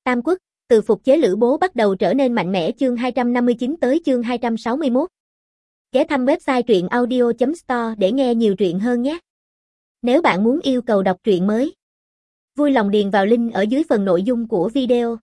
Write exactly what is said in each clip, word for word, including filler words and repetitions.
Tam Quốc, từ phục chế Lữ Bố bắt đầu trở nên mạnh mẽ chương hai trăm năm mươi chín tới chương hai trăm sáu mươi mốt. Ghé thăm website truyện audio chấm store để nghe nhiều truyện hơn nhé. Nếu bạn muốn yêu cầu đọc truyện mới, vui lòng điền vào link ở dưới phần nội dung của video.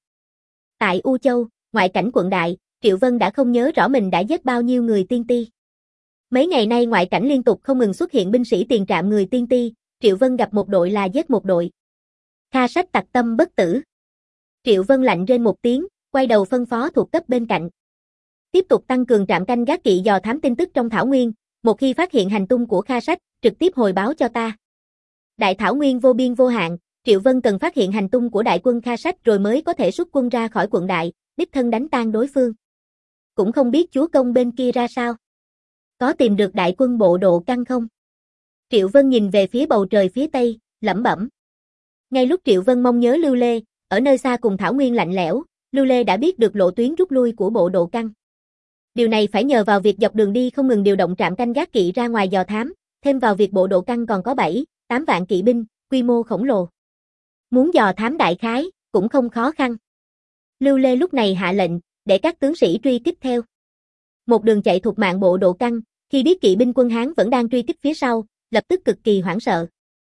Tại U Châu, ngoại cảnh quận Đại, Triệu Vân đã không nhớ rõ mình đã giết bao nhiêu người tiên ti. Mấy ngày nay ngoại cảnh liên tục không ngừng xuất hiện binh sĩ tiền trạm người tiên ti, Triệu Vân gặp một đội là giết một đội. Kha Sách tặc tâm bất tử. Triệu Vân lạnh rên một tiếng, quay đầu phân phó thuộc cấp bên cạnh. Tiếp tục tăng cường trạm canh gác kỵ dò thám tin tức trong thảo nguyên, một khi phát hiện hành tung của Kha Sách, trực tiếp hồi báo cho ta. Đại thảo nguyên vô biên vô hạn, Triệu Vân cần phát hiện hành tung của đại quân Kha Sách rồi mới có thể xuất quân ra khỏi quận Đại, đích thân đánh tan đối phương. Cũng không biết chúa công bên kia ra sao. Có tìm được đại quân bộ Độ Căng không? Triệu Vân nhìn về phía bầu trời phía tây, lẩm bẩm. Ngay lúc Triệu Vân mong nhớ Lưu Lê, ở nơi xa cùng thảo nguyên lạnh lẽo, Lưu Lê đã biết được lộ tuyến rút lui của bộ Độ Căng. Điều này phải nhờ vào việc dọc đường đi không ngừng điều động trạm canh gác kỵ ra ngoài dò thám, thêm vào việc bộ Độ Căng còn có bảy, tám vạn kỵ binh, quy mô khổng lồ. Muốn dò thám đại khái, cũng không khó khăn. Lưu Lê lúc này hạ lệnh, để các tướng sĩ truy kích theo. Một đường chạy thuộc mạng bộ Độ Căng, khi biết kỵ binh quân Hán vẫn đang truy kích phía sau, lập tức cực kỳ hoảng sợ.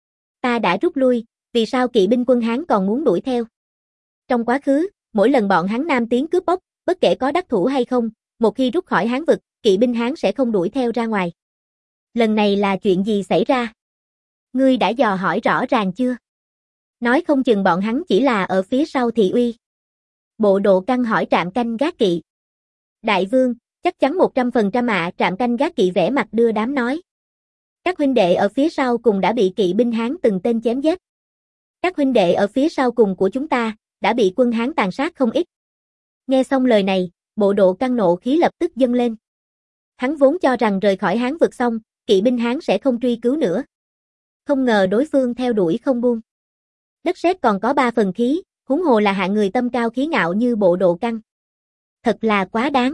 Ta đã rút lui, vì sao kỵ binh quân Hán còn muốn đuổi theo? Trong quá khứ, mỗi lần bọn Hán Nam tiến cướp bóc, bất kể có đắc thủ hay không, một khi rút khỏi Hán vực, kỵ binh Hán sẽ không đuổi theo ra ngoài. Lần này là chuyện gì xảy ra? Ngươi đã dò hỏi rõ ràng chưa? Nói không chừng bọn hắn chỉ là ở phía sau thị uy. Bộ Độ Căng hỏi trạm canh gác kỵ. Đại vương, chắc chắn một trăm phần trăm ạ, trạm canh gác kỵ vẻ mặt đưa đám nói. Các huynh đệ ở phía sau cùng đã bị kỵ binh Hán từng tên chém giết. Các huynh đệ ở phía sau cùng của chúng ta, đã bị quân Hán tàn sát không ít. Nghe xong lời này, bộ Độ Căng nộ khí lập tức dâng lên. Hắn vốn cho rằng rời khỏi Hán vực xong, kỵ binh Hán sẽ không truy cứu nữa. Không ngờ đối phương theo đuổi không buông. Đất sét còn có ba phần khí, huống hồ là hạng người tâm cao khí ngạo như bộ Độ Căng. Thật là quá đáng.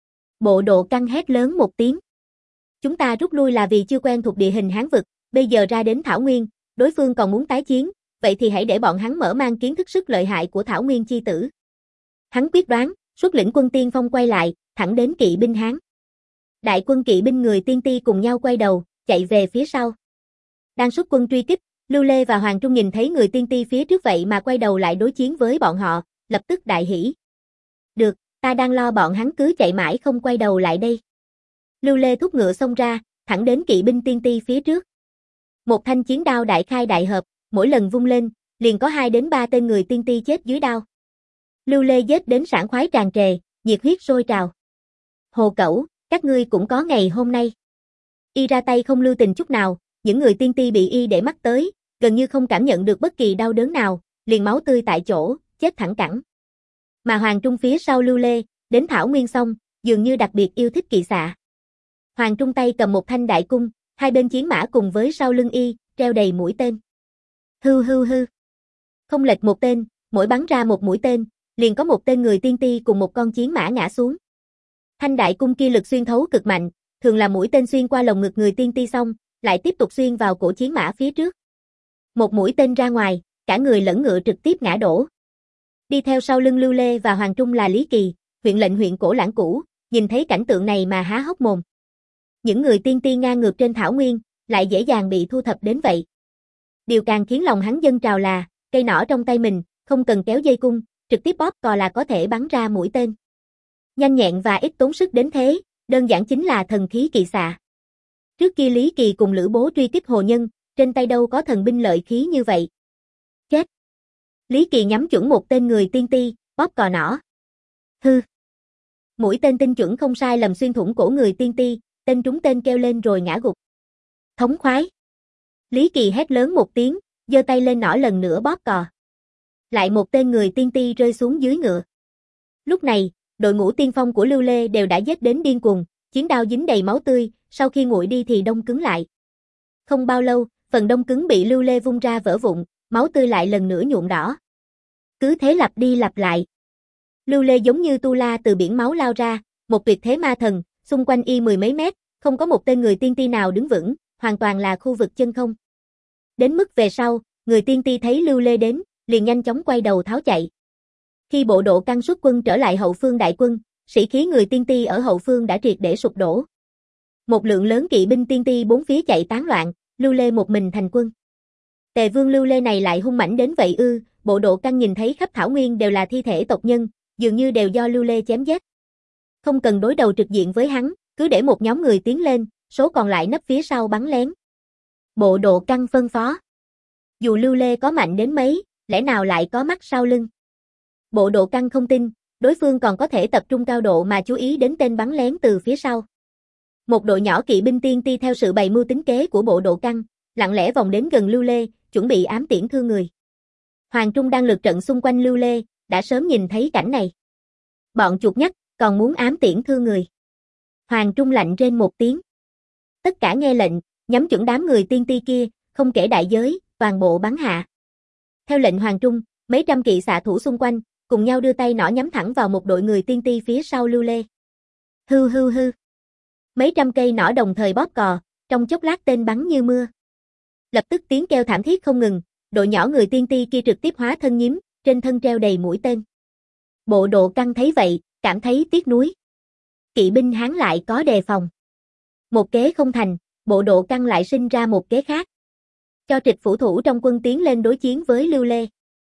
Bộ Độ Căng hét lớn một tiếng. Chúng ta rút lui là vì chưa quen thuộc địa hình Hán vực, bây giờ ra đến Thảo Nguyên, đối phương còn muốn tái chiến, vậy thì hãy để bọn hắn mở mang kiến thức sức lợi hại của Thảo Nguyên chi tử. Hắn quyết đoán, xuất lĩnh quân tiên phong quay lại, thẳng đến kỵ binh Hán. Đại quân kỵ binh người tiên ti cùng nhau quay đầu, chạy về phía sau. Đang xuất quân truy kích, Lưu Lê và Hoàng Trung nhìn thấy người tiên ti phía trước vậy mà quay đầu lại đối chiến với bọn họ, lập tức đại hỉ. Được, ta đang lo bọn hắn cứ chạy mãi không quay đầu lại đây. Lưu Lê thúc ngựa xông ra, thẳng đến kỵ binh tiên ti phía trước. Một thanh chiến đao đại khai đại hợp, mỗi lần vung lên, liền có hai đến ba tên người tiên ti chết dưới đao. Lưu Lê giết đến sảng khoái tràn trề, nhiệt huyết sôi trào. Hồ Cẩu, các ngươi cũng có ngày hôm nay. Y ra tay không lưu tình chút nào, những người tiên ti bị y để mắt tới, gần như không cảm nhận được bất kỳ đau đớn nào, liền máu tươi tại chỗ, chết thẳng cẳng. Mà Hoàng Trung phía sau Lưu Lê, đến Thảo Nguyên xong, dường như đặc biệt yêu thích kỵ xạ. Hoàng Trung tay cầm một thanh đại cung, hai bên chiến mã cùng với sau lưng y, treo đầy mũi tên. Hư hư hư. Không lệch một tên, mỗi bắn ra một mũi tên, liền có một tên người tiên ti cùng một con chiến mã ngã xuống. Thanh đại cung kia lực xuyên thấu cực mạnh, thường là mũi tên xuyên qua lồng ngực người tiên ti xong, lại tiếp tục xuyên vào cổ chiến mã phía trước. Một mũi tên ra ngoài, cả người lẫn ngựa trực tiếp ngã đổ. Đi theo sau lưng Lưu Lê và Hoàng Trung là Lý Kỳ, huyện lệnh huyện Cổ Lãng Cũ, nhìn thấy cảnh tượng này mà há hốc mồm. Những người tiên ti ngang ngược trên thảo nguyên, lại dễ dàng bị thu thập đến vậy. Điều càng khiến lòng hắn dâng trào là, cây nỏ trong tay mình, không cần kéo dây cung, trực tiếp bóp cò là có thể bắn ra mũi tên. Nhanh nhẹn và ít tốn sức đến thế, đơn giản chính là thần khí kỵ xạ. Trước kia Lý Kỳ cùng Lữ Bố truy kích Hồ Nhân, trên tay đâu có thần binh lợi khí như vậy. Chết! Lý Kỳ nhắm chuẩn một tên người tiên ti, bóp cò nỏ. Hư! Mũi tên tinh chuẩn không sai lầm xuyên thủng cổ người tiên ti, tên trúng tên kêu lên rồi ngã gục. Thống khoái! Lý Kỳ hét lớn một tiếng, giơ tay lên nỏ lần nữa bóp cò. Lại một tên người tiên ti rơi xuống dưới ngựa. Lúc này, đội ngũ tiên phong của Lưu Lê đều đã giết đến điên cuồng, chiến đao dính đầy máu tươi, sau khi nguội đi thì đông cứng lại. Không bao lâu, phần đông cứng bị Lưu Lê vung ra vỡ vụn, máu tươi lại lần nữa nhuộm đỏ. Cứ thế lặp đi lặp lại. Lưu Lê giống như tu la từ biển máu lao ra, một tuyệt thế ma thần, xung quanh y mười mấy mét, không có một tên người tiên ti nào đứng vững, hoàn toàn là khu vực chân không. Đến mức về sau, người tiên ti thấy Lưu Lê đến, liền nhanh chóng quay đầu tháo chạy. Khi bộ Độ Căng xuất quân trở lại hậu phương đại quân, sĩ khí người tiên ti ở hậu phương đã triệt để sụp đổ. Một lượng lớn kỵ binh tiên ti bốn phía chạy tán loạn, Lưu Lê một mình thành quân. Tề vương Lưu Lê này lại hung mãnh đến vậy ư? Bộ Độ Căng nhìn thấy khắp thảo nguyên đều là thi thể tộc nhân, dường như đều do Lưu Lê chém giết. Không cần đối đầu trực diện với hắn, cứ để một nhóm người tiến lên, số còn lại nấp phía sau bắn lén. Bộ Độ Căng phân phó. Dù Lưu Lê có mạnh đến mấy, lẽ nào lại có mắt sau lưng? Bộ Độ Căng không tin, đối phương còn có thể tập trung cao độ mà chú ý đến tên bắn lén từ phía sau. Một đội nhỏ kỵ binh tiên ti theo sự bày mưu tính kế của Bộ Độ Căng, lặng lẽ vòng đến gần Lưu Lê, chuẩn bị ám tiễn thương người. Hoàng Trung đang lượt trận xung quanh Lưu Lê, đã sớm nhìn thấy cảnh này. Bọn chuột nhắt, còn muốn ám tiễn thương người. Hoàng Trung lạnh rên một tiếng. Tất cả nghe lệnh, nhắm chuẩn đám người tiên ti kia, không kể đại giới, toàn bộ bắn hạ. Theo lệnh Hoàng Trung, mấy trăm kỵ xạ thủ xung quanh, cùng nhau đưa tay nỏ nhắm thẳng vào một đội người tiên ti phía sau Lưu Lê. Hư hư hư. Mấy trăm cây nỏ đồng thời bóp cò, trong chốc lát tên bắn như mưa. Lập tức tiếng kêu thảm thiết không ngừng, đội nhỏ người tiên ti kia trực tiếp hóa thân nhím, trên thân treo đầy mũi tên. Bộ Độ Căng thấy vậy, cảm thấy tiếc nuối. Kỵ binh Hán lại có đề phòng. Một kế không thành, Bộ Độ Căng lại sinh ra một kế khác. Cho trịch phủ thủ trong quân tiến lên đối chiến với Lưu Lê.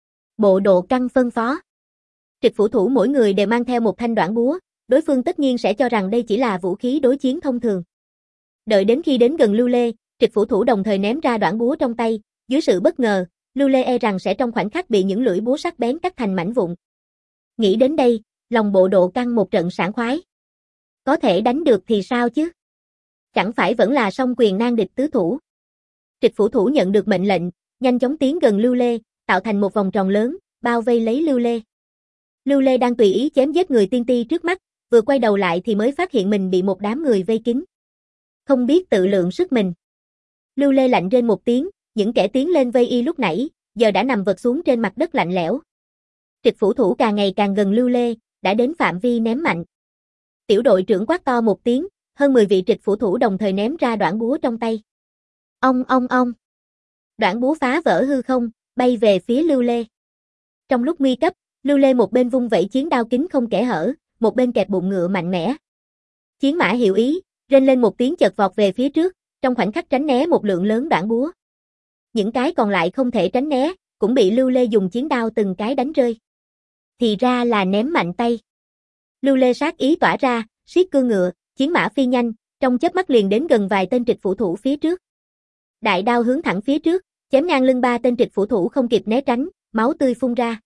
Bộ Độ Căng phân phó. Trịch phủ thủ mỗi người đều mang theo một thanh đoản búa, đối phương tất nhiên sẽ cho rằng đây chỉ là vũ khí đối chiến thông thường. Đợi đến khi đến gần Lưu Lê, trịch phủ thủ đồng thời ném ra đoản búa trong tay, dưới sự bất ngờ, Lưu Lê e rằng sẽ trong khoảnh khắc bị những lưỡi búa sắc bén cắt thành mảnh vụn. Nghĩ đến đây, lòng Bộ Độ Căng một trận sảng khoái. Có thể đánh được thì sao chứ? Chẳng phải vẫn là song quyền nan địch tứ thủ. Trịch phủ thủ nhận được mệnh lệnh, nhanh chóng tiến gần Lưu Lê, tạo thành một vòng tròn lớn, bao vây lấy Lưu Lê. Lưu Lê đang tùy ý chém giết người tiên ti trước mắt, vừa quay đầu lại thì mới phát hiện mình bị một đám người vây kín. Không biết tự lượng sức mình. Lưu Lê lạnh rên một tiếng, những kẻ tiến lên vây y lúc nãy, giờ đã nằm vật xuống trên mặt đất lạnh lẽo. Trịch phủ thủ càng ngày càng gần Lưu Lê, đã đến phạm vi ném mạnh. Tiểu đội trưởng quát to một tiếng, hơn mười vị trịch phủ thủ đồng thời ném ra đoản búa trong tay. Ong ong ong. Đoản búa phá vỡ hư không, bay về phía Lưu Lê. Trong lúc nguy cấp, Lưu Lê một bên vung vẩy chiến đao kính không kẽ hở, một bên kẹp bụng ngựa mạnh mẽ. Chiến mã hiểu ý, rên lên một tiếng chợt vọt về phía trước, trong khoảnh khắc tránh né một lượng lớn đoản búa. Những cái còn lại không thể tránh né, cũng bị Lưu Lê dùng chiến đao từng cái đánh rơi. Thì ra là ném mạnh tay. Lưu Lê sát ý tỏa ra, siết cương ngựa, chiến mã phi nhanh, trong chớp mắt liền đến gần vài tên trịch phủ thủ phía trước. Đại đao hướng thẳng phía trước, chém ngang lưng ba tên trịch phủ thủ không kịp né tránh, máu tươi phun ra.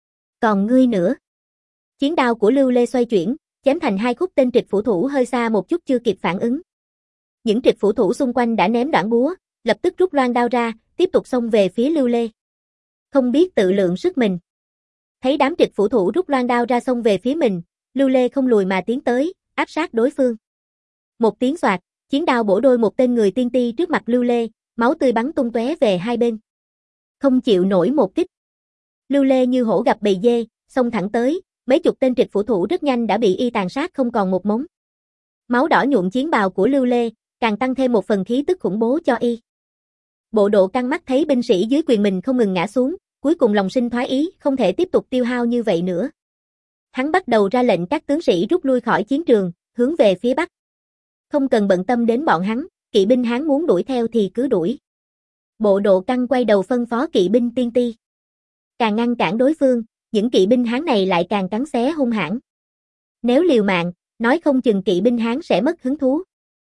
Còn ngươi nữa. Chiến đao của Lưu Lê xoay chuyển, chém thành hai khúc tên trịch phủ thủ hơi xa một chút chưa kịp phản ứng. Những trịch phủ thủ xung quanh đã ném đoản búa, lập tức rút loan đao ra, tiếp tục xông về phía Lưu Lê. Không biết tự lượng sức mình. Thấy đám trịch phủ thủ rút loan đao ra xông về phía mình, Lưu Lê không lùi mà tiến tới, áp sát đối phương. Một tiếng xoạt, chiến đao bổ đôi một tên người tiên ti trước mặt Lưu Lê, máu tươi bắn tung tóe về hai bên. Không chịu nổi một kích. Lưu Lê như hổ gặp bầy dê, xông thẳng tới, mấy chục tên trịch phủ thủ rất nhanh đã bị y tàn sát không còn một mống. Máu đỏ nhuộm chiến bào của Lưu Lê, càng tăng thêm một phần khí tức khủng bố cho y. Bộ Độ Căng mắt thấy binh sĩ dưới quyền mình không ngừng ngã xuống, cuối cùng lòng sinh thoái ý, không thể tiếp tục tiêu hao như vậy nữa. Hắn bắt đầu ra lệnh các tướng sĩ rút lui khỏi chiến trường, hướng về phía bắc. Không cần bận tâm đến bọn hắn, kỵ binh Hán muốn đuổi theo thì cứ đuổi. Bộ Độ Căng quay đầu phân phó kỵ binh tiên ti. Càng ngăn cản đối phương, những kỵ binh Hán này lại càng cắn xé hung hãn. Nếu liều mạng, nói không chừng kỵ binh Hán sẽ mất hứng thú.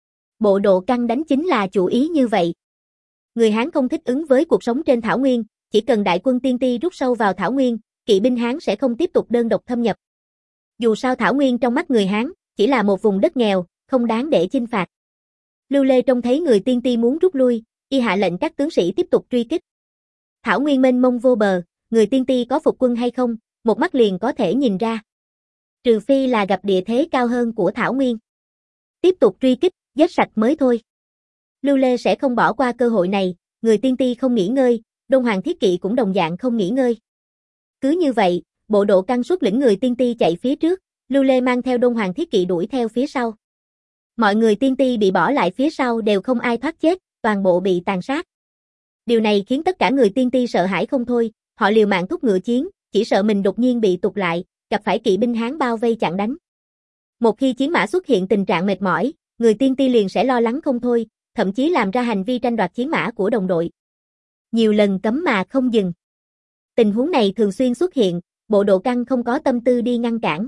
Bộ Độ Căng đánh chính là chủ ý như vậy. Người Hán không thích ứng với cuộc sống trên thảo nguyên, chỉ cần đại quân tiên ti rút sâu vào thảo nguyên, kỵ binh Hán sẽ không tiếp tục đơn độc thâm nhập. Dù sao thảo nguyên trong mắt người Hán, chỉ là một vùng đất nghèo, không đáng để chinh phạt. Lưu Lê trông thấy người tiên ti muốn rút lui, y hạ lệnh các tướng sĩ tiếp tục truy kích. Thảo nguyên mênh mông vô bờ, người tiên ti có phục quân hay không, một mắt liền có thể nhìn ra. Trừ phi là gặp địa thế cao hơn của thảo nguyên. Tiếp tục truy kích, giết sạch mới thôi. Lưu Lê sẽ không bỏ qua cơ hội này, người tiên ti không nghỉ ngơi, Đôn Hoàng Thiết Kỵ cũng đồng dạng không nghỉ ngơi. Cứ như vậy, Bộ Độ Căng xuất lĩnh người tiên ti chạy phía trước, Lưu Lê mang theo Đôn Hoàng Thiết Kỵ đuổi theo phía sau. Mọi người tiên ti bị bỏ lại phía sau đều không ai thoát chết, toàn bộ bị tàn sát. Điều này khiến tất cả người tiên ti sợ hãi không thôi, họ liều mạng thúc ngựa chiến, chỉ sợ mình đột nhiên bị tụt lại, gặp phải kỵ binh Hán bao vây chặn đánh. Một khi chiến mã xuất hiện tình trạng mệt mỏi, người tiên ti liền sẽ lo lắng không thôi, thậm chí làm ra hành vi tranh đoạt chiến mã của đồng đội. Nhiều lần cấm mà không dừng. Tình huống này thường xuyên xuất hiện, bộ Độ Căn không có tâm tư đi ngăn cản.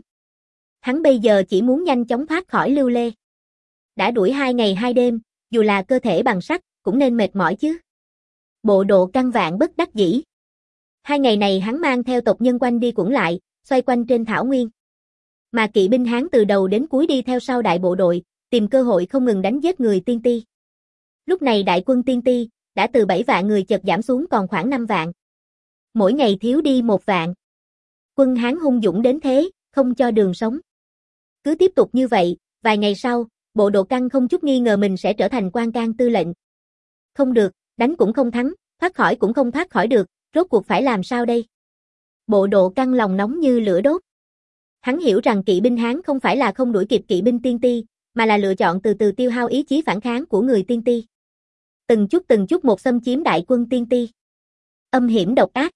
Hắn bây giờ chỉ muốn nhanh chóng thoát khỏi Lưu Lê. Đã đuổi hai ngày hai đêm, dù là cơ thể bằng sắt, cũng nên mệt mỏi chứ. Bộ Độ Căn vạn bất đắc dĩ. Hai ngày này hắn mang theo tộc nhân quanh đi quẩn lại, xoay quanh trên thảo nguyên. Mà kỵ binh Hán từ đầu đến cuối đi theo sau đại bộ đội, tìm cơ hội không ngừng đánh giết người tiên ti. Lúc này đại quân tiên ti, đã từ bảy vạn người chợt giảm xuống còn khoảng năm vạn. Mỗi ngày thiếu đi một vạn. Quân Hán hung dũng đến thế, không cho đường sống. Cứ tiếp tục như vậy, vài ngày sau, bộ Độ Căn không chút nghi ngờ mình sẽ trở thành quan can tư lệnh. Không được, đánh cũng không thắng, thoát khỏi cũng không thoát khỏi được, rốt cuộc phải làm sao đây? Bộ Độ Căn lòng nóng như lửa đốt. Hắn hiểu rằng kỵ binh Hán không phải là không đuổi kịp kỵ binh tiên ti, mà là lựa chọn từ từ tiêu hao ý chí phản kháng của người tiên ti. Từng chút từng chút một xâm chiếm đại quân tiên ti. Âm hiểm độc ác.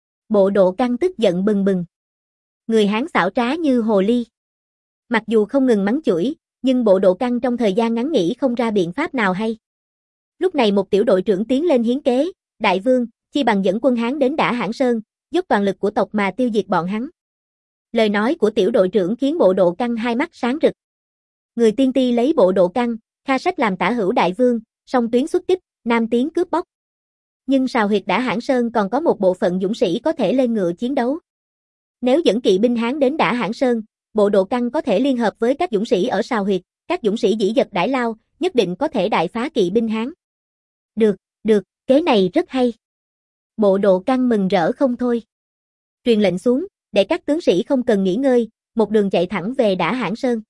Bộ Độ Căn tức giận bừng bừng. Người Hán xảo trá như hồ ly. Mặc dù không ngừng mắng chửi, nhưng bộ Độ Căn trong thời gian ngắn nghĩ không ra biện pháp nào hay. Lúc này một tiểu đội trưởng tiến lên hiến kế, đại vương, chi bằng dẫn quân Hán đến Đả Hãn Sơn, dốc toàn lực của tộc mà tiêu diệt bọn hắn. Lời nói của tiểu đội trưởng khiến bộ Độ Căn hai mắt sáng rực. Người tiên ti lấy bộ Độ Căn, Kha Sách làm tả hữu đại vương, song tuyến xuất kích, nam tiến cướp bóc. Nhưng sào huyệt Đả Hãn Sơn còn có một bộ phận dũng sĩ có thể lên ngựa chiến đấu. Nếu dẫn kỵ binh Hán đến Đả Hãn Sơn, bộ Độ Căn có thể liên hợp với các dũng sĩ ở sào huyệt, các dũng sĩ dĩ dật đãi lao, nhất định có thể đại phá kỵ binh Hán. Được, được, kế này rất hay. Bộ Độ Căn mừng rỡ không thôi. Truyền lệnh xuống, để các tướng sĩ không cần nghỉ ngơi, một đường chạy thẳng về Đả Hãn Sơn.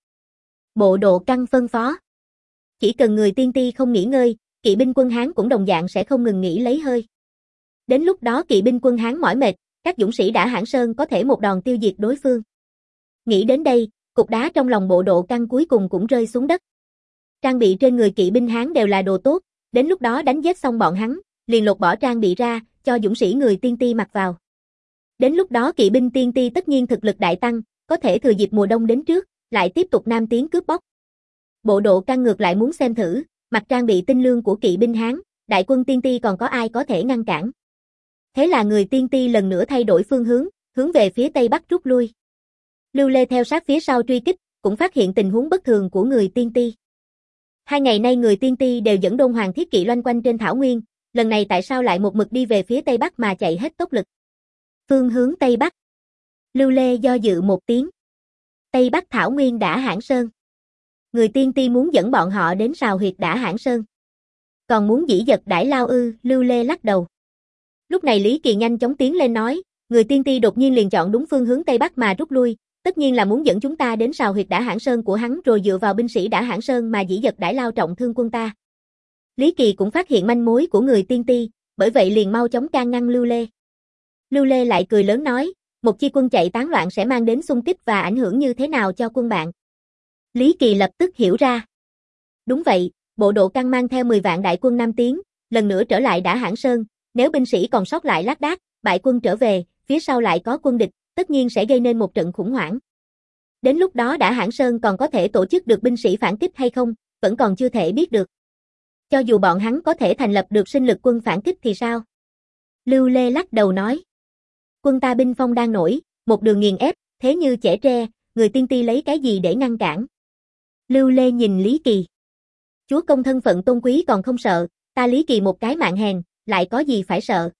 Bộ Độ Căn phân phó. Chỉ cần người tiên ti không nghỉ ngơi, kỵ binh quân Hán cũng đồng dạng sẽ không ngừng nghỉ lấy hơi. Đến lúc đó kỵ binh quân Hán mỏi mệt, các dũng sĩ Đả Hãn Sơn có thể một đòn tiêu diệt đối phương. Nghĩ đến đây, cục đá trong lòng bộ Độ Căn cuối cùng cũng rơi xuống đất. Trang bị trên người kỵ binh Hán đều là đồ tốt, đến lúc đó đánh giết xong bọn hắn, liền lột bỏ trang bị ra, cho dũng sĩ người tiên ti mặc vào. Đến lúc đó kỵ binh tiên ti tất nhiên thực lực đại tăng, có thể thừa dịp mùa đông đến trước, lại tiếp tục nam tiến cướp bóc. Bộ Độ Căn ngược lại muốn xem thử, mặc trang bị tinh lương của kỵ binh Hán, đại quân tiên ti còn có ai có thể ngăn cản. Thế là người tiên ti lần nữa thay đổi phương hướng, hướng về phía tây bắc rút lui. Lưu Lê theo sát phía sau truy kích, cũng phát hiện tình huống bất thường của người tiên ti. Hai ngày nay người tiên ti đều dẫn đôn hoàng thiết kỵ loanh quanh trên thảo nguyên, lần này tại sao lại một mực đi về phía tây bắc mà chạy hết tốc lực? Phương hướng tây bắc. Lưu Lê do dự một tiếng. Tây bắc thảo nguyên Đả Hãn Sơn. Người tiên ti muốn dẫn bọn họ đến sào huyệt Đả Hãn Sơn. Còn muốn dĩ dật đãi lao ư? Lưu Lê lắc đầu. Lúc này Lý Kỳ nhanh chóng tiến lên nói, người tiên ti đột nhiên liền chọn đúng phương hướng tây bắc mà rút lui, tất nhiên là muốn dẫn chúng ta đến sào huyệt Đả Hãn Sơn của hắn rồi dựa vào binh sĩ Đả Hãn Sơn mà dĩ dật đãi lao trọng thương quân ta. Lý Kỳ cũng phát hiện manh mối của người tiên ti, bởi vậy liền mau chóng can ngăn Lưu Lê. Lưu Lê lại cười lớn nói, một chi quân chạy tán loạn sẽ mang đến xung kích và ảnh hưởng như thế nào cho quân bạn. Lý Kỳ lập tức hiểu ra. Đúng vậy, bộ Độ Căn mang theo mười vạn đại quân nam tiến, lần nữa trở lại Đả Hãn Sơn, nếu binh sĩ còn sót lại lác đác, bại quân trở về, phía sau lại có quân địch, tất nhiên sẽ gây nên một trận khủng hoảng. Đến lúc đó Đả Hãn Sơn còn có thể tổ chức được binh sĩ phản kích hay không, vẫn còn chưa thể biết được. Cho dù bọn hắn có thể thành lập được sinh lực quân phản kích thì sao? Lưu Lê lắc đầu nói. Quân ta binh phong đang nổi, một đường nghiền ép, thế như chẻ tre, người tiên ti lấy cái gì để ngăn cản? Lưu Lê nhìn Lý Kỳ. Chúa công thân phận tôn quý còn không sợ, ta Lý Kỳ một cái mạng hèn, lại có gì phải sợ?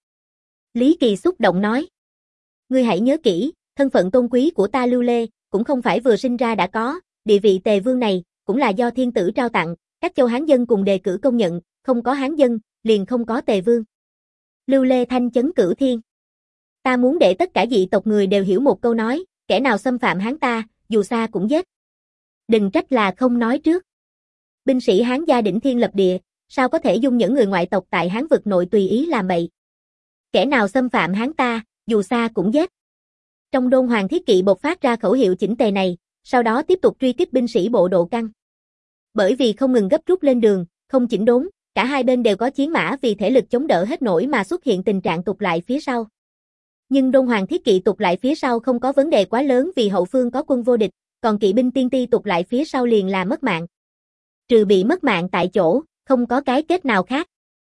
Lý Kỳ xúc động nói. Ngươi hãy nhớ kỹ, thân phận tôn quý của ta Lưu Lê, cũng không phải vừa sinh ra đã có, địa vị tề vương này, cũng là do thiên tử trao tặng, các châu Hán dân cùng đề cử công nhận, không có Hán dân, liền không có tề vương. Lưu Lê thanh chấn cửu thiên. Ta muốn để tất cả dị tộc người đều hiểu một câu nói, kẻ nào xâm phạm Hán ta, dù xa cũng giết. Đừng trách là không nói trước. Binh sĩ Hán gia đỉnh thiên lập địa, sao có thể dung những người ngoại tộc tại Hán vực nội tùy ý làm bậy. Kẻ nào xâm phạm Hán ta, dù xa cũng giết. Trong đôn hoàng thiết kỵ bộc phát ra khẩu hiệu chỉnh tề này, sau đó tiếp tục truy kích binh sĩ bộ Độ Căn. Bởi vì không ngừng gấp rút lên đường, không chỉnh đốn, cả hai bên đều có chiến mã vì thể lực chống đỡ hết nổi mà xuất hiện tình trạng tụt lại phía sau. Nhưng Đôn Hoàng thiết kỵ tụt lại phía sau không có vấn đề quá lớn vì hậu phương có quân vô địch, còn kỵ binh tiên ti tụt lại phía sau liền là mất mạng. Trừ bị mất mạng tại chỗ, không có cái kết nào khác.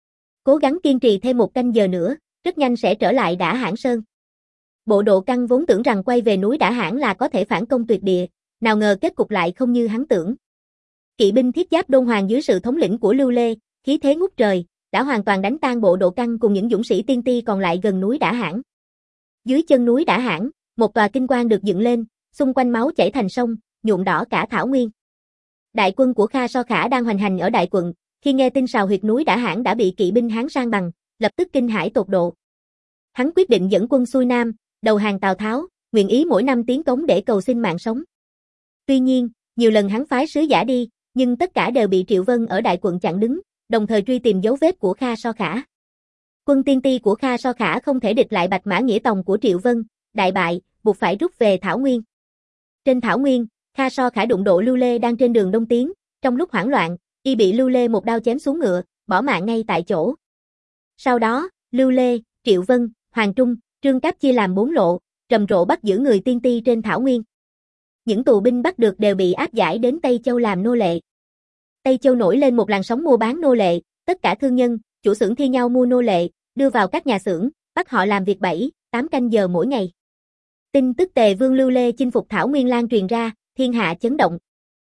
Cố gắng kiên trì thêm một canh giờ nữa, rất nhanh sẽ trở lại Đả Hãn Sơn. Bộ Độ Căn vốn tưởng rằng quay về núi Đả Hãn là có thể phản công tuyệt địa, nào ngờ kết cục lại không như hắn tưởng. Kỵ binh thiết giáp Đôn Hoàng dưới sự thống lĩnh của Lưu Lê, khí thế ngút trời, đã hoàn toàn đánh tan Bộ Độ Căn cùng những dũng sĩ tiên ti còn lại gần núi Đả Hãn. Dưới chân núi Đả Hãn, một tòa kinh quan được dựng lên, xung quanh máu chảy thành sông, nhuộm đỏ cả thảo nguyên. Đại quân của Kha So Khả đang hoành hành ở đại quận, khi nghe tin sào huyệt núi Đả Hãn đã bị kỵ binh Hán san bằng, lập tức kinh hãi tột độ. Hắn quyết định dẫn quân xuôi nam, đầu hàng Tào Tháo, nguyện ý mỗi năm tiến cống để cầu xin mạng sống. Tuy nhiên, nhiều lần hắn phái sứ giả đi, nhưng tất cả đều bị Triệu Vân ở đại quận chặn đứng, đồng thời truy tìm dấu vết của Kha So Khả. Quân tiên ti của Kha So Khả không thể địch lại Bạch Mã Nghĩa Tòng của Triệu Vân, đại bại, buộc phải rút về Thảo Nguyên. Trên Thảo Nguyên, Kha So Khả đụng độ Lưu Lê đang trên đường đông tiến, trong lúc hoảng loạn, y bị Lưu Lê một đao chém xuống ngựa, bỏ mạng ngay tại chỗ. Sau đó, Lưu Lê, Triệu Vân, Hoàng Trung, Trương Cáp chia làm bốn lộ, rầm rộ bắt giữ người tiên ti trên Thảo Nguyên. Những tù binh bắt được đều bị áp giải đến Tây Châu làm nô lệ. Tây Châu nổi lên một làn sóng mua bán nô lệ, tất cả thương nhân, chủ xưởng thi nhau mua nô lệ, đưa vào các nhà xưởng, bắt họ làm việc bảy, tám canh giờ mỗi ngày. Tin tức Tề Vương Lưu Lê chinh phục Thảo Nguyên lan truyền ra, thiên hạ chấn động.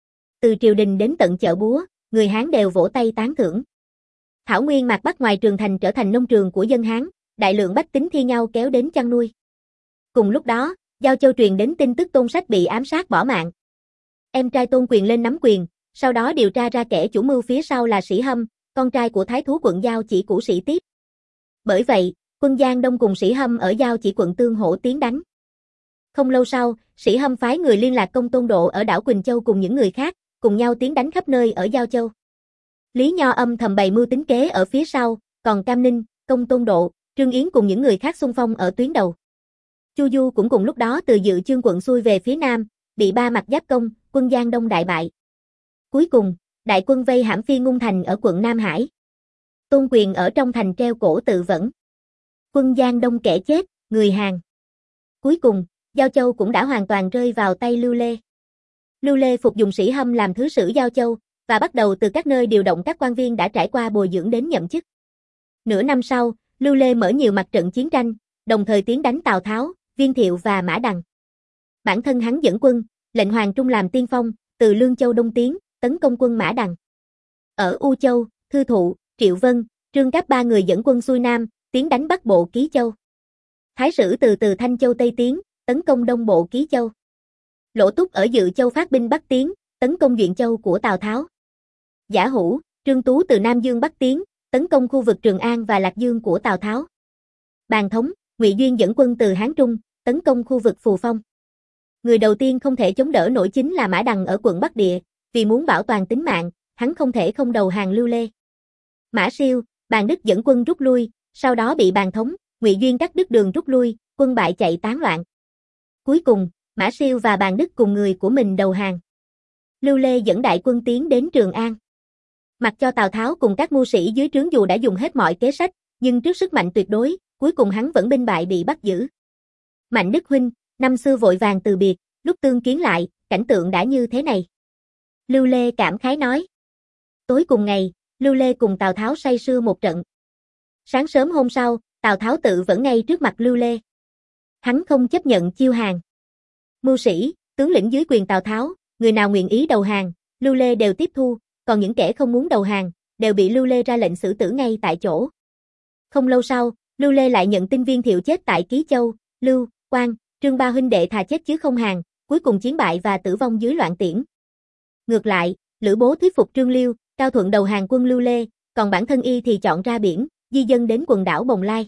Từ triều đình đến tận chợ búa, người Hán đều vỗ tay tán thưởng. Thảo Nguyên mạc Bắc ngoài trường thành trở thành nông trường của dân Hán, đại lượng bách tính thi nhau kéo đến chăn nuôi. Cùng lúc đó, Giao Châu truyền đến tin tức Tôn Sách bị ám sát bỏ mạng. Em trai Tôn Quyền lên nắm quyền, sau đó điều tra ra kẻ chủ mưu phía sau là Sĩ Hâm, con trai của Thái thú quận Giao Chỉ của Sĩ Tiếp. Bởi vậy, quân Giang Đông cùng Sĩ Hâm ở Giao Chỉ quận tương hỗ tiến đánh. Không lâu sau, Sĩ Hâm phái người liên lạc Công Tôn Độ ở đảo Quỳnh Châu cùng những người khác, cùng nhau tiến đánh khắp nơi ở Giao Châu. Lý Nho âm thầm bày mưu tính kế ở phía sau, còn Cam Ninh, Công Tôn Độ, Trương Yến cùng những người khác xung phong ở tuyến đầu. Chu Du cũng cùng lúc đó từ Dự Chương quận xuôi về phía nam, bị ba mặt giáp công, quân Giang Đông đại bại. Cuối cùng, đại quân vây hãm Phi Ngung Thành ở quận Nam Hải. Tôn Quyền ở trong thành treo cổ tự vẫn. Quân Giang Đông kẻ chết, người Hàn. Cuối cùng, Giao Châu cũng đã hoàn toàn rơi vào tay Lưu Lê. Lưu Lê phục dùng Sĩ Hâm làm thứ sử Giao Châu, và bắt đầu từ các nơi điều động các quan viên đã trải qua bồi dưỡng đến nhậm chức. Nửa năm sau, Lưu Lê mở nhiều mặt trận chiến tranh, đồng thời tiến đánh Tào Tháo, Viên Thiệu và Mã Đằng. Bản thân hắn dẫn quân, lệnh Hoàng Trung làm tiên phong, từ Lương Châu đông tiến, tấn công quân Mã Đằng. Ở U Châu, Thư Thụ, Triệu Vân, Trương Cáp ba người dẫn quân xuôi nam, tiến đánh Bắc Bộ Ký Châu. Thái Sử từ từ Thanh Châu Tây tiến, tấn công Đông Bộ Ký Châu. Lỗ Túc ở Dự Châu phát binh Bắc tiến, tấn công Duyện Châu của Tào Tháo. Giả Hữu, Trương Tú từ Nam Dương Bắc tiến, tấn công khu vực Trường An và Lạc Dương của Tào Tháo. Bàn Thống, Ngụy Duyên dẫn quân từ Hán Trung, tấn công khu vực Phù Phong. Người đầu tiên không thể chống đỡ nổi chính là Mã Đằng ở quận Bắc Địa, vì muốn bảo toàn tính mạng, hắn không thể không đầu hàng Lưu Lê. Mã Siêu, Bàn Đức dẫn quân rút lui, sau đó bị Bàn Thống, Ngụy Duyên cắt đứt đường rút lui, quân bại chạy tán loạn. Cuối cùng, Mã Siêu và Bàn Đức cùng người của mình đầu hàng. Lưu Lê dẫn đại quân tiến đến Trường An. Mặc cho Tào Tháo cùng các mưu sĩ dưới trướng dù đã dùng hết mọi kế sách, nhưng trước sức mạnh tuyệt đối, cuối cùng hắn vẫn binh bại bị bắt giữ. Mạnh Đức huynh, năm xưa vội vàng từ biệt, lúc tương kiến lại, cảnh tượng đã như thế này. Lưu Lê cảm khái nói. Tối cùng ngày, Lưu Lê cùng Tào Tháo say sưa một trận. Sáng sớm hôm sau, Tào Tháo tự vẫn ngay trước mặt Lưu Lê. Hắn không chấp nhận chiêu hàng. Mưu sĩ, tướng lĩnh dưới quyền Tào Tháo, người nào nguyện ý đầu hàng, Lưu Lê đều tiếp thu, còn những kẻ không muốn đầu hàng, đều bị Lưu Lê ra lệnh xử tử ngay tại chỗ. Không lâu sau, Lưu Lê lại nhận tin Viên Thiệu chết tại Ký Châu, Lưu, Quan, Trương ba huynh đệ thà chết chứ không hàng, cuối cùng chiến bại và tử vong dưới loạn tiễn. Ngược lại, Lữ Bố thuyết phục Trương Liêu, Cao Thuận đầu hàng quân Lưu Lê, còn bản thân y thì chọn ra biển, di dân đến quần đảo Bồng Lai.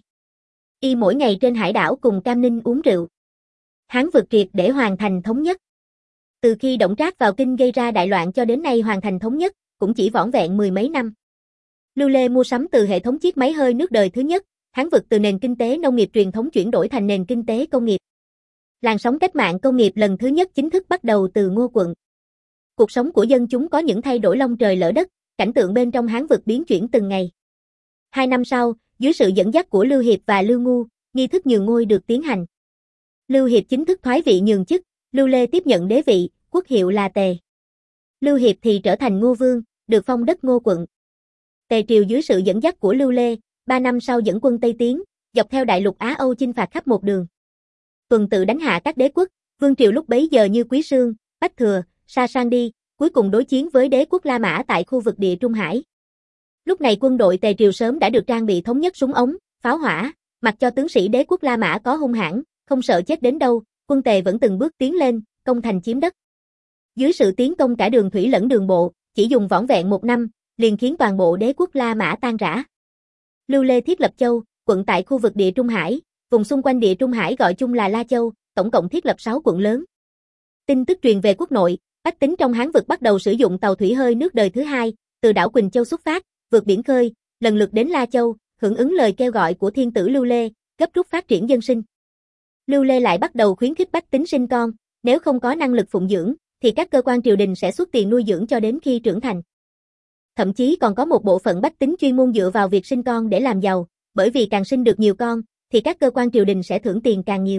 Y mỗi ngày trên hải đảo cùng Cam Ninh uống rượu. Hán vượt triệt để hoàn thành thống nhất. Từ khi Đổng Trác vào kinh gây ra đại loạn cho đến nay hoàn thành thống nhất, cũng chỉ vỏn vẹn mười mấy năm. Lưu Lê mua sắm từ hệ thống chiếc máy hơi nước đời thứ nhất, Hán vượt từ nền kinh tế nông nghiệp truyền thống chuyển đổi thành nền kinh tế công nghiệp. Làn sóng cách mạng công nghiệp lần thứ nhất chính thức bắt đầu từ Ngô quận. Cuộc sống của dân chúng có những thay đổi long trời lỡ đất, cảnh tượng bên trong Hán vượt biến chuyển từng ngày. Hai năm sau, dưới sự dẫn dắt của Lưu Hiệp và Lưu Ngu, nghi thức nhường ngôi được tiến hành. Lưu Hiệp chính thức thoái vị nhường chức, Lưu Lê tiếp nhận đế vị, quốc hiệu là Tề. Lưu Hiệp thì trở thành Ngô Vương, được phong đất Ngô quận. Tề triều dưới sự dẫn dắt của Lưu Lê, ba năm sau dẫn quân Tây tiến, dọc theo đại lục Á Âu chinh phạt khắp một đường. Tuần tự đánh hạ các đế quốc, vương triều lúc bấy giờ như Quý Sương, Bách Thừa, Sa Sang đi, cuối cùng đối chiến với đế quốc La Mã tại khu vực Địa Trung Hải. Lúc này quân đội Tề triều sớm đã được trang bị thống nhất súng ống, pháo hỏa, mặc cho tướng sĩ đế quốc La Mã có hung hãn, không sợ chết đến đâu, quân Tề vẫn từng bước tiến lên, công thành chiếm đất. Dưới sự tiến công cả đường thủy lẫn đường bộ, chỉ dùng vỏn vẹn một năm, liền khiến toàn bộ đế quốc La Mã tan rã. Lưu Lê thiết lập châu, quận tại khu vực Địa Trung Hải, vùng xung quanh Địa Trung Hải gọi chung là La Châu, tổng cộng thiết lập sáu quận lớn. Tin tức truyền về quốc nội, bách tính trong Hán vực bắt đầu sử dụng tàu thủy hơi nước đời thứ hai, từ đảo Quỳnh Châu xuất phát, vượt biển khơi, lần lượt đến La Châu, hưởng ứng lời kêu gọi của thiên tử Lưu Lê, gấp rút phát triển dân sinh. Lưu Lê lại bắt đầu khuyến khích bách tính sinh con, nếu không có năng lực phụng dưỡng, thì các cơ quan triều đình sẽ xuất tiền nuôi dưỡng cho đến khi trưởng thành. Thậm chí còn có một bộ phận bách tính chuyên môn dựa vào việc sinh con để làm giàu, bởi vì càng sinh được nhiều con, thì các cơ quan triều đình sẽ thưởng tiền càng nhiều.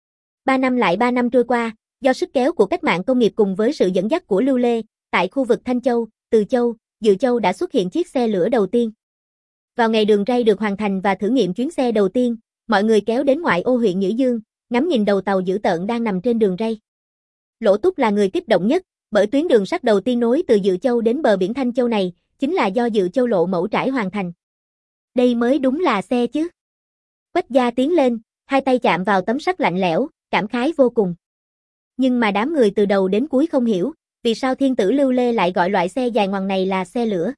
Ba năm lại ba năm trôi qua, do sức kéo của cách mạng công nghiệp cùng với sự dẫn dắt của Lưu Lê, tại khu vực Thanh Châu, Từ Châu, Dự Châu đã xuất hiện chiếc xe lửa đầu tiên. Vào ngày đường ray được hoàn thành và thử nghiệm chuyến xe đầu tiên, mọi người kéo đến ngoại ô huyện Nhữ Dương, ngắm nhìn đầu tàu dữ tợn đang nằm trên đường ray. Lỗ Túc là người kích động nhất, bởi tuyến đường sắt đầu tiên nối từ Dự Châu đến bờ biển Thanh Châu này, chính là do Dự Châu lộ mẫu trải hoàn thành. Đây mới đúng là xe chứ. Quách Gia tiến lên, hai tay chạm vào tấm sắt lạnh lẽo, cảm khái vô cùng. Nhưng mà đám người từ đầu đến cuối không hiểu, vì sao thiên tử Lưu Lê lại gọi loại xe dài ngoằng này là xe lửa.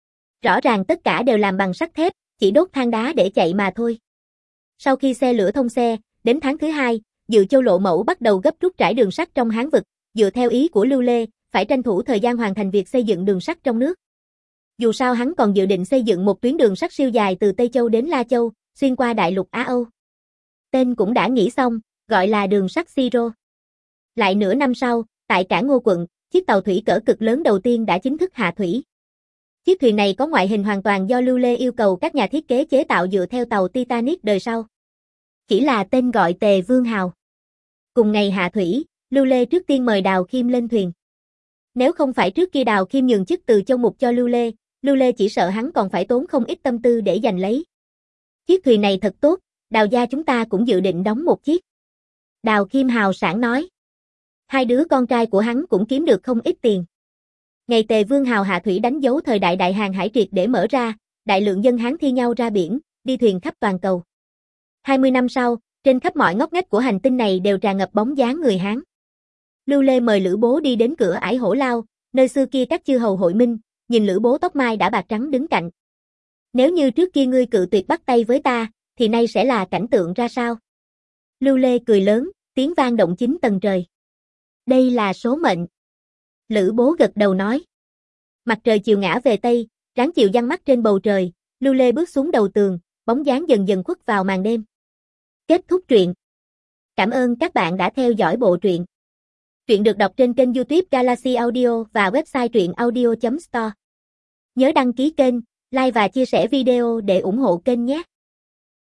Rõ ràng tất cả đều làm bằng sắt thép, chỉ đốt than đá để chạy mà thôi. Sau khi xe lửa thông xe, đến tháng thứ hai, Dự Châu lộ mẫu bắt đầu gấp rút trải đường sắt trong Hán vực, dựa theo ý của Lưu Lê, phải tranh thủ thời gian hoàn thành việc xây dựng đường sắt trong nước. Dù sao hắn còn dự định xây dựng một tuyến đường sắt siêu dài từ Tây Châu đến La Châu, xuyên qua đại lục Á Âu. Tên cũng đã nghĩ xong, gọi là đường sắt Siro. Lại nửa năm sau, tại cảng Ngô quận, chiếc tàu thủy cỡ cực lớn đầu tiên đã chính thức hạ thủy. Chiếc thuyền này có ngoại hình hoàn toàn do Lưu Lê yêu cầu các nhà thiết kế chế tạo dựa theo tàu Titanic đời sau. Chỉ là tên gọi Tề Vương Hào. Cùng ngày hạ thủy, Lưu Lê trước tiên mời Đào Khiêm lên thuyền. Nếu không phải trước kia Đào Khiêm nhường chức từ châu mục cho Lưu Lê, Lưu Lê chỉ sợ hắn còn phải tốn không ít tâm tư để giành lấy. Chiếc thuyền này thật tốt, Đào gia chúng ta cũng dự định đóng một chiếc. Đào Khiêm hào sảng nói. Hai đứa con trai của hắn cũng kiếm được không ít tiền. Ngày Tề Vương Hào hạ thủy đánh dấu thời đại đại hàng hải triệt để mở ra, đại lượng dân Hán thi nhau ra biển, đi thuyền khắp toàn cầu. hai mươi năm sau, trên khắp mọi ngóc ngách của hành tinh này đều tràn ngập bóng dáng người Hán. Lưu Lê mời Lữ Bố đi đến cửa ải Hổ Lao, nơi xưa kia các chư hầu hội minh, nhìn Lữ Bố tóc mai đã bạc trắng đứng cạnh. Nếu như trước kia ngươi cự tuyệt bắt tay với ta, thì nay sẽ là cảnh tượng ra sao? Lưu Lê cười lớn, tiếng vang động chín tầng trời. Đây là số mệnh. Lữ Bố gật đầu nói. Mặt trời chiều ngã về Tây, ráng chiều giăng mắt trên bầu trời, Lưu Lê bước xuống đầu tường, bóng dáng dần dần khuất vào màn đêm. Kết thúc truyện. Cảm ơn các bạn đã theo dõi bộ truyện. Truyện được đọc trên kênh YouTube Galaxy Audio và website truyện audio chấm store. Nhớ đăng ký kênh, like và chia sẻ video để ủng hộ kênh nhé.